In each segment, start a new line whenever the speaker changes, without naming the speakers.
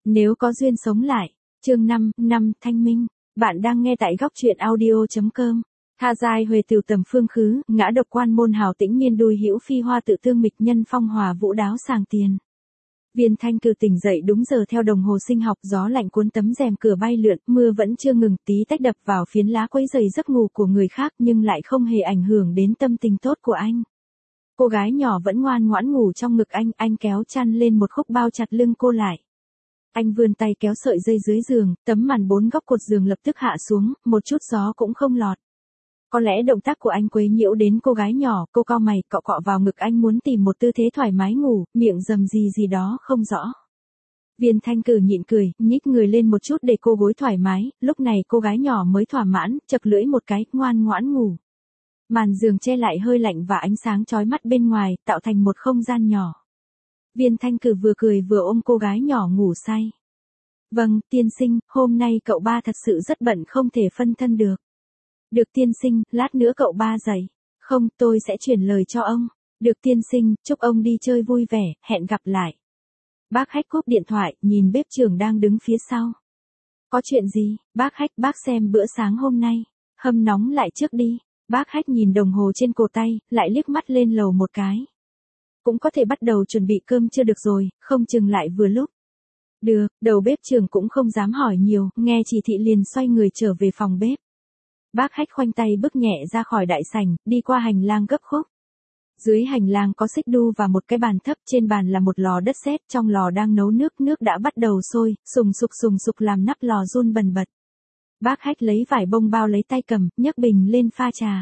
Nếu có duyên sống lại. Chương 5, năm thanh minh. Bạn đang nghe tại góc truyện audio.com. Tha giai huề tiểu tầm phương khứ, ngã độc quan môn hào tĩnh miên đùi hữu phi hoa tự tương mịch nhân phong hòa vũ đáo sàng tiền. Viên Thanh Cử tỉnh dậy đúng giờ theo đồng hồ sinh học, gió lạnh cuốn tấm rèm cửa bay lượn, mưa vẫn chưa ngừng, tí tách đập vào phiến lá quấy rầy giấc ngủ của người khác nhưng lại không hề ảnh hưởng đến tâm tình tốt của anh. Cô gái nhỏ vẫn ngoan ngoãn ngủ trong ngực anh kéo chăn lên một khúc bao chặt lưng cô lại. Anh vươn tay kéo sợi dây dưới giường, tấm màn 4 góc cột giường lập tức hạ xuống, một chút gió cũng không lọt. Có lẽ động tác của anh quấy nhiễu đến cô gái nhỏ, cô cau mày, cọ cọ vào ngực anh muốn tìm một tư thế thoải mái ngủ, miệng rầm gì đó không rõ. Viên Thanh Cử nhịn cười, nhích người lên một chút để cô gối thoải mái, lúc này cô gái nhỏ mới thỏa mãn, chật lưỡi một cái, ngoan ngoãn ngủ. Màn giường che lại hơi lạnh và ánh sáng chói mắt bên ngoài, tạo thành một không gian nhỏ. Viên Thanh Cử vừa cười vừa ôm cô gái nhỏ ngủ say. Vâng, tiên sinh, hôm nay cậu ba thật sự rất bận không thể phân thân được. Được tiên sinh, lát nữa cậu ba dậy. Không, tôi sẽ chuyển lời cho ông. Được tiên sinh, chúc ông đi chơi vui vẻ, hẹn gặp lại. Bác Hách cúp điện thoại, nhìn bếp trưởng đang đứng phía sau. Có chuyện gì, bác Hách, bác xem bữa sáng hôm nay. Hâm nóng lại trước đi. Bác Hách nhìn đồng hồ trên cổ tay, lại liếc mắt lên lầu một cái. Cũng có thể bắt đầu chuẩn bị cơm chưa được rồi, không chừng lại vừa lúc. Được, đầu bếp trưởng cũng không dám hỏi nhiều, nghe chỉ thị liền xoay người trở về phòng bếp. Bác Hách khoanh tay bước nhẹ ra khỏi đại sảnh, đi qua hành lang gấp khúc. Dưới hành lang có xích đu và một cái bàn thấp, trên bàn là một lò đất sét, trong lò đang nấu nước đã bắt đầu sôi, sùng sục làm nắp lò run bần bật. Bác Hách lấy vải bông bao lấy tay cầm, nhấc bình lên pha trà.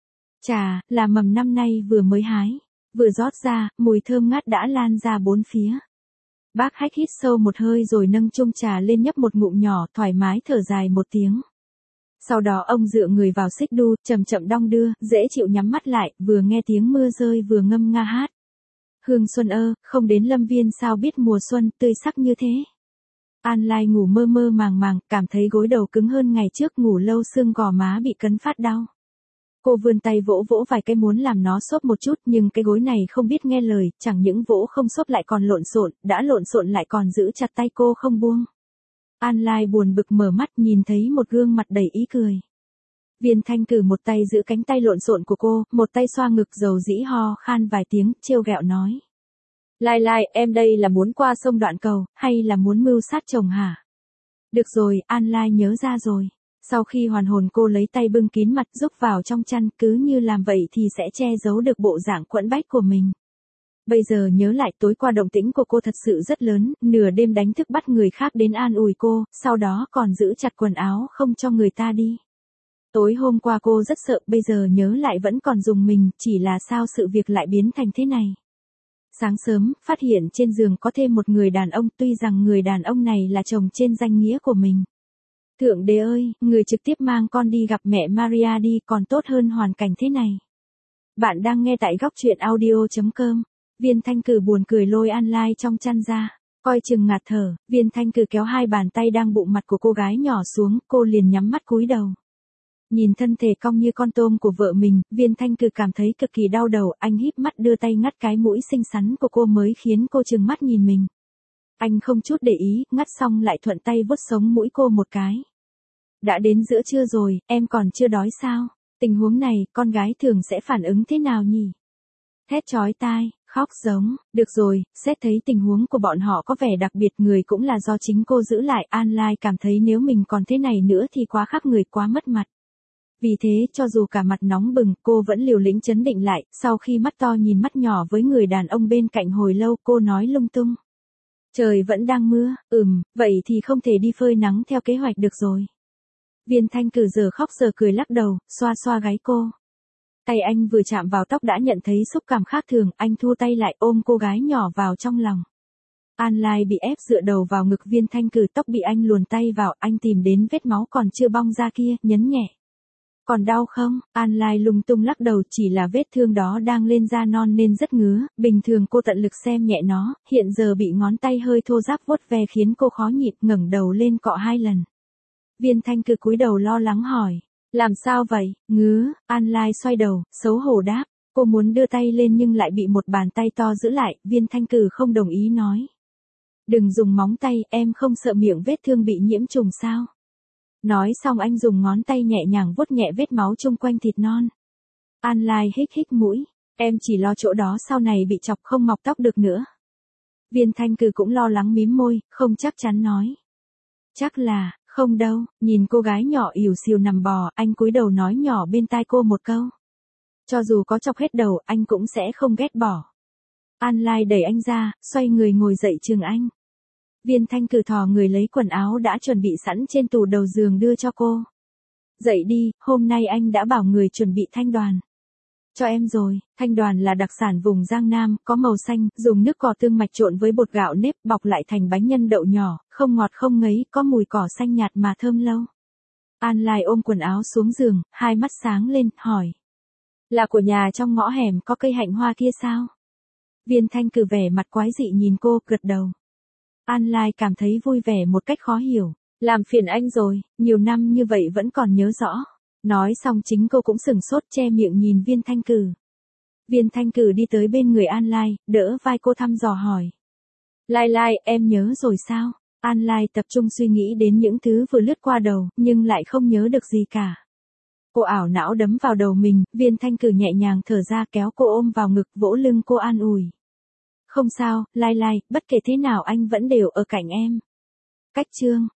Trà, là mầm năm nay vừa mới hái, vừa rót ra, mùi thơm ngát đã lan ra bốn phía. Bác Hách hít sâu một hơi rồi nâng chung trà lên nhấp một ngụm nhỏ, thoải mái thở dài một tiếng. Sau đó ông dựa người vào xích đu, chậm chậm đong đưa, dễ chịu nhắm mắt lại, vừa nghe tiếng mưa rơi vừa ngâm nga hát. Hương xuân ơ, không đến Lâm Viên sao biết mùa xuân tươi sắc như thế. An Lai ngủ mơ mơ màng, cảm thấy gối đầu cứng hơn ngày trước, ngủ lâu xương gò má bị cấn phát đau. Cô vươn tay vỗ vài cái muốn làm nó xốp một chút, nhưng cái gối này không biết nghe lời, chẳng những vỗ không xốp lại còn lộn xộn, đã lộn xộn lại còn giữ chặt tay cô không buông. An Lai buồn bực mở mắt nhìn thấy một gương mặt đầy ý cười. Viên Thanh Cử một tay giữ cánh tay lộn xộn của cô, một tay xoa ngực dầu dĩ ho khan vài tiếng, trêu ghẹo nói. Lai, em đây là muốn qua sông Đoạn Cầu, hay là muốn mưu sát chồng hả? Được rồi, An Lai nhớ ra rồi. Sau khi hoàn hồn cô lấy tay bưng kín mặt rúc vào trong chăn, cứ như làm vậy thì sẽ che giấu được bộ dạng quẫn bách của mình. Bây giờ nhớ lại tối qua động tĩnh của cô thật sự rất lớn, nửa đêm đánh thức bắt người khác đến an ủi cô, sau đó còn giữ chặt quần áo không cho người ta đi. Tối hôm qua cô rất sợ, bây giờ nhớ lại vẫn còn rùng mình, chỉ là sao sự việc lại biến thành thế này. Sáng sớm, phát hiện trên giường có thêm một người đàn ông, tuy rằng người đàn ông này là chồng trên danh nghĩa của mình. Thượng đế ơi, người trực tiếp mang con đi gặp mẹ Maria đi còn tốt hơn hoàn cảnh thế này. Bạn đang nghe tại góc truyện audio.com. Viên Thanh Cử buồn cười lôi An Lai trong chăn ra, coi chừng ngạt thở, Viên Thanh Cử kéo hai bàn tay đang bụng mặt của cô gái nhỏ xuống, cô liền nhắm mắt cúi đầu. Nhìn thân thể cong như con tôm của vợ mình, Viên Thanh Cử cảm thấy cực kỳ đau đầu, anh híp mắt đưa tay ngắt cái mũi xinh xắn của cô mới khiến cô trừng mắt nhìn mình. Anh không chút để ý, ngắt xong lại thuận tay vuốt sống mũi cô một cái. Đã đến giữa trưa rồi, em còn chưa đói sao? Tình huống này, con gái thường sẽ phản ứng thế nào nhỉ? Thét chói tai, khóc giống, được rồi, xét thấy tình huống của bọn họ có vẻ đặc biệt, người cũng là do chính cô giữ lại. An Lai cảm thấy nếu mình còn thế này nữa thì quá khác người, quá mất mặt. Vì thế, cho dù cả mặt nóng bừng, cô vẫn liều lĩnh trấn định lại, sau khi mắt to nhìn mắt nhỏ với người đàn ông bên cạnh hồi lâu, cô nói lung tung. Trời vẫn đang mưa, vậy thì không thể đi phơi nắng theo kế hoạch được rồi. Viên Thanh Cử giờ khóc giờ cười lắc đầu, xoa gáy cô. Tay anh vừa chạm vào tóc đã nhận thấy xúc cảm khác thường, anh thu tay lại ôm cô gái nhỏ vào trong lòng. An Lai bị ép dựa đầu vào ngực Viên Thanh Cử, tóc bị anh luồn tay vào, anh tìm đến vết máu còn chưa bong ra kia, nhấn nhẹ. Còn đau không? An Lai lung tung lắc đầu, chỉ là vết thương đó đang lên da non nên rất ngứa, bình thường cô tận lực xem nhẹ nó, hiện giờ bị ngón tay hơi thô ráp vuốt ve khiến cô khó nhịn, ngẩng đầu lên cọ 2 lần. Viên Thanh Cử cúi đầu lo lắng hỏi, làm sao vậy, ngứa? An Lai xoay đầu, xấu hổ đáp, cô muốn đưa tay lên nhưng lại bị một bàn tay to giữ lại, Viên Thanh Cử không đồng ý nói. Đừng dùng móng tay, em không sợ miệng vết thương bị nhiễm trùng sao? Nói xong anh dùng ngón tay nhẹ nhàng vuốt nhẹ vết máu chung quanh thịt non. An Lai hít hít mũi, em chỉ lo chỗ đó sau này bị chọc không mọc tóc được nữa. Viên Thanh Cử cũng lo lắng mím môi, không chắc chắn nói. Chắc là, không đâu, nhìn cô gái nhỏ ỉu xìu nằm bò, anh cúi đầu nói nhỏ bên tai cô một câu. Cho dù có chọc hết đầu, anh cũng sẽ không ghét bỏ. An Lai đẩy anh ra, xoay người ngồi dậy chừng anh. Viên Thanh Cử thò người lấy quần áo đã chuẩn bị sẵn trên tủ đầu giường đưa cho cô. Dậy đi, hôm nay anh đã bảo người chuẩn bị thanh đoàn. Cho em rồi, thanh đoàn là đặc sản vùng Giang Nam, có màu xanh, dùng nước cỏ tương mạch trộn với bột gạo nếp bọc lại thành bánh nhân đậu nhỏ, không ngọt không ngấy, có mùi cỏ xanh nhạt mà thơm lâu. An Lai ôm quần áo xuống giường, hai mắt sáng lên, hỏi. Là của nhà trong ngõ hẻm có cây hạnh hoa kia sao? Viên Thanh Cử vẻ mặt quái dị nhìn cô, gật đầu. An Lai cảm thấy vui vẻ một cách khó hiểu. Làm phiền anh rồi, nhiều năm như vậy vẫn còn nhớ rõ. Nói xong chính cô cũng sửng sốt che miệng nhìn Viên Thanh Cử. Viên Thanh Cử đi tới bên người An Lai, đỡ vai cô thăm dò hỏi. Lai Lai, em nhớ rồi sao? An Lai tập trung suy nghĩ đến những thứ vừa lướt qua đầu, nhưng lại không nhớ được gì cả. Cô ảo não đấm vào đầu mình, Viên Thanh Cử nhẹ nhàng thở ra kéo cô ôm vào ngực vỗ lưng cô an ủi. Không sao, Lai Lai, bất kể thế nào anh vẫn đều ở cạnh em. Cách chương